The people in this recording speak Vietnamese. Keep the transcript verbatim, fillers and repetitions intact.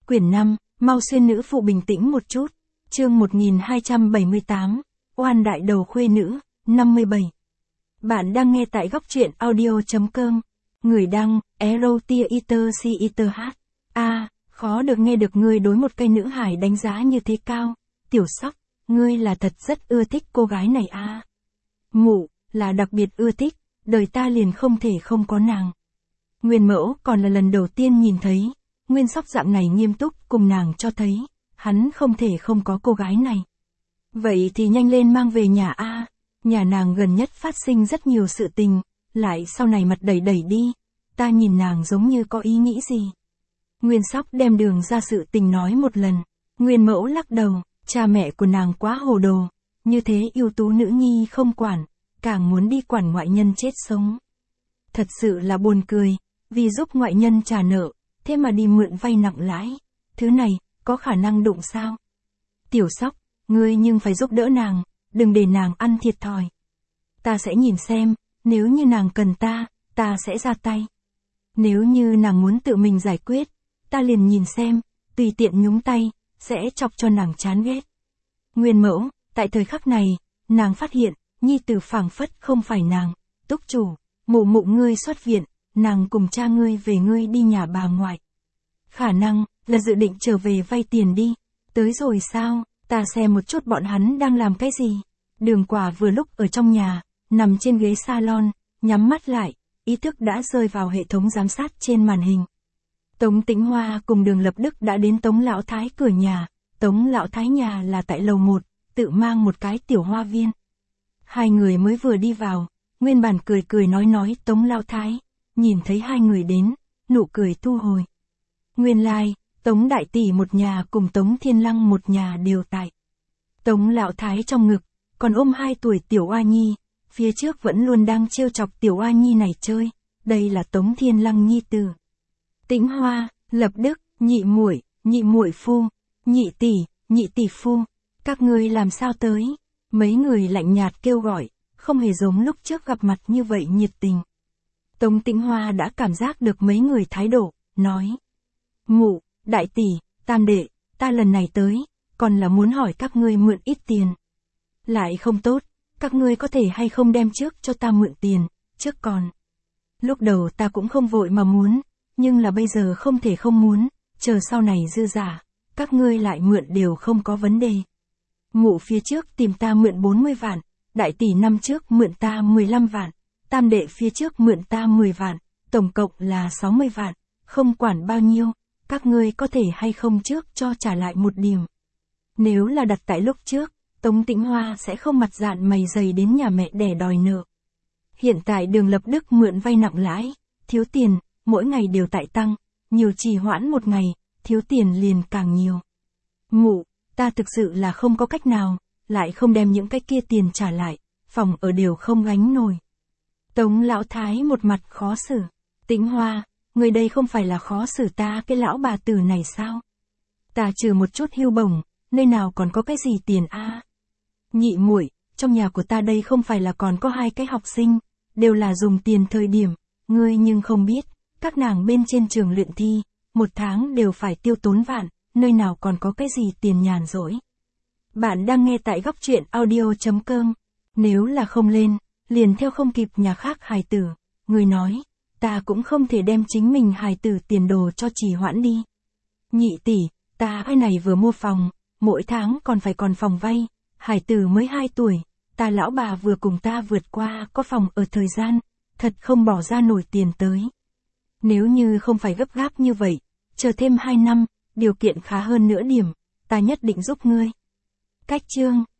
Quyển năm, mau xuyên nữ phụ bình tĩnh một chút. Chương một nghìn hai trăm bảy mươi tám, oan đại đầu khuê nữ, năm mươi bảy. Bạn đang nghe tại góc truyện audio chấm com. Người đăng, Erotia Iter Si Iter H. A, khó được nghe được ngươi đối một cây nữ hải đánh giá như thế cao. Tiểu Sóc, ngươi là thật rất ưa thích cô gái này a. À. Mụ, là đặc biệt ưa thích, đời ta liền không thể không có nàng. Nguyên Mẫu còn là lần đầu tiên nhìn thấy, Nguyên Sóc dạng này nghiêm túc cùng nàng cho thấy, hắn không thể không có cô gái này. Vậy thì nhanh lên mang về nhà a. À. Nhà nàng gần nhất phát sinh rất nhiều sự tình, lại sau này mặt đẩy đẩy đi, ta nhìn nàng giống như có ý nghĩ gì. Nguyên Sóc đem đường ra sự tình nói một lần, Nguyên Mẫu lắc đầu, cha mẹ của nàng quá hồ đồ, như thế ưu tú nữ nhi không quản, càng muốn đi quản ngoại nhân chết sống. Thật sự là buồn cười, vì giúp ngoại nhân trả nợ, thế mà đi mượn vay nặng lãi, thứ này, có khả năng đụng sao? Tiểu Sóc, ngươi nhưng phải giúp đỡ nàng, đừng để nàng ăn thiệt thòi. Ta sẽ nhìn xem, nếu như nàng cần ta, ta sẽ ra tay. Nếu như nàng muốn tự mình giải quyết, ta liền nhìn xem, tùy tiện nhúng tay, sẽ chọc cho nàng chán ghét. Nguyên Mẫu, tại thời khắc này, nàng phát hiện, nhi tử phảng phất không phải nàng, túc chủ, mụ mụ ngươi xuất viện, nàng cùng cha ngươi về ngươi đi nhà bà ngoại. Khả năng, là dự định trở về vay tiền đi, tới rồi sao, ta xem một chút bọn hắn đang làm cái gì. Đường Quả vừa lúc ở trong nhà, nằm trên ghế salon, nhắm mắt lại, ý thức đã rơi vào hệ thống giám sát trên màn hình. Tống Tĩnh Hoa cùng Đường Lập Đức đã đến Tống Lão Thái cửa nhà, Tống Lão Thái nhà là tại lầu một, tự mang một cái tiểu hoa viên. Hai người mới vừa đi vào, nguyên bản cười cười nói nói Tống Lão Thái, nhìn thấy hai người đến, nụ cười thu hồi. Nguyên lai, like, Tống Đại Tỷ một nhà cùng Tống Thiên Lăng một nhà đều tại. Tống Lão Thái trong ngực, còn ôm hai tuổi tiểu oa nhi, phía trước vẫn luôn đang trêu chọc tiểu oa nhi này chơi, đây là Tống Thiên Lăng nhi tử. Tĩnh Hoa, Lập Đức, nhị muội, nhị muội phu, nhị tỷ, nhị tỷ phu, các ngươi làm sao tới? Mấy người lạnh nhạt kêu gọi, không hề giống lúc trước gặp mặt như vậy nhiệt tình. Tống Tĩnh Hoa đã cảm giác được mấy người thái độ, nói: Mụ, đại tỷ, tam đệ, ta lần này tới, còn là muốn hỏi các ngươi mượn ít tiền. Lại không tốt, các ngươi có thể hay không đem trước cho ta mượn tiền, trước còn. Lúc đầu ta cũng không vội mà muốn, nhưng là bây giờ không thể không muốn, chờ sau này dư giả, các ngươi lại mượn đều không có vấn đề. Mụ phía trước tìm ta mượn bốn mươi vạn, đại tỷ năm trước mượn ta mười lăm vạn, tam đệ phía trước mượn ta mười vạn, tổng cộng là sáu mươi vạn, không quản bao nhiêu, các ngươi có thể hay không trước cho trả lại một điểm. Nếu là đặt tại lúc trước, Tống Tĩnh Hoa sẽ không mặt dạn mày dày đến nhà mẹ đẻ đòi nợ. Hiện tại Đường Lập Đức mượn vay nặng lãi, thiếu tiền, mỗi ngày đều tại tăng, nhiều trì hoãn một ngày, thiếu tiền liền càng nhiều. Mụ, ta thực sự là không có cách nào, lại không đem những cái kia tiền trả lại, phòng ở đều không gánh nổi. Tống Lão Thái một mặt khó xử. Tĩnh Hoa, người đây không phải là khó xử ta cái lão bà tử này sao? Ta trừ một chút hưu bổng, nơi nào còn có cái gì tiền a? À? Nhị muội, trong nhà của ta đây không phải là còn có hai cái học sinh, đều là dùng tiền thời điểm, ngươi nhưng không biết, các nàng bên trên trường luyện thi, một tháng đều phải tiêu tốn vạn, nơi nào còn có cái gì tiền nhàn rỗi. Bạn đang nghe tại góc truyện audio chấm com, nếu là không lên, liền theo không kịp nhà khác hài tử, người nói, ta cũng không thể đem chính mình hài tử tiền đồ cho trì hoãn đi. Nhị tỷ, ta cái này vừa mua phòng, mỗi tháng còn phải còn phòng vay, hài tử mới hai tuổi, ta lão bà vừa cùng ta vượt qua có phòng ở thời gian, thật không bỏ ra nổi tiền tới. Nếu như không phải gấp gáp như vậy, chờ thêm hai năm, điều kiện khá hơn nữa điểm, ta nhất định giúp ngươi. Cách chương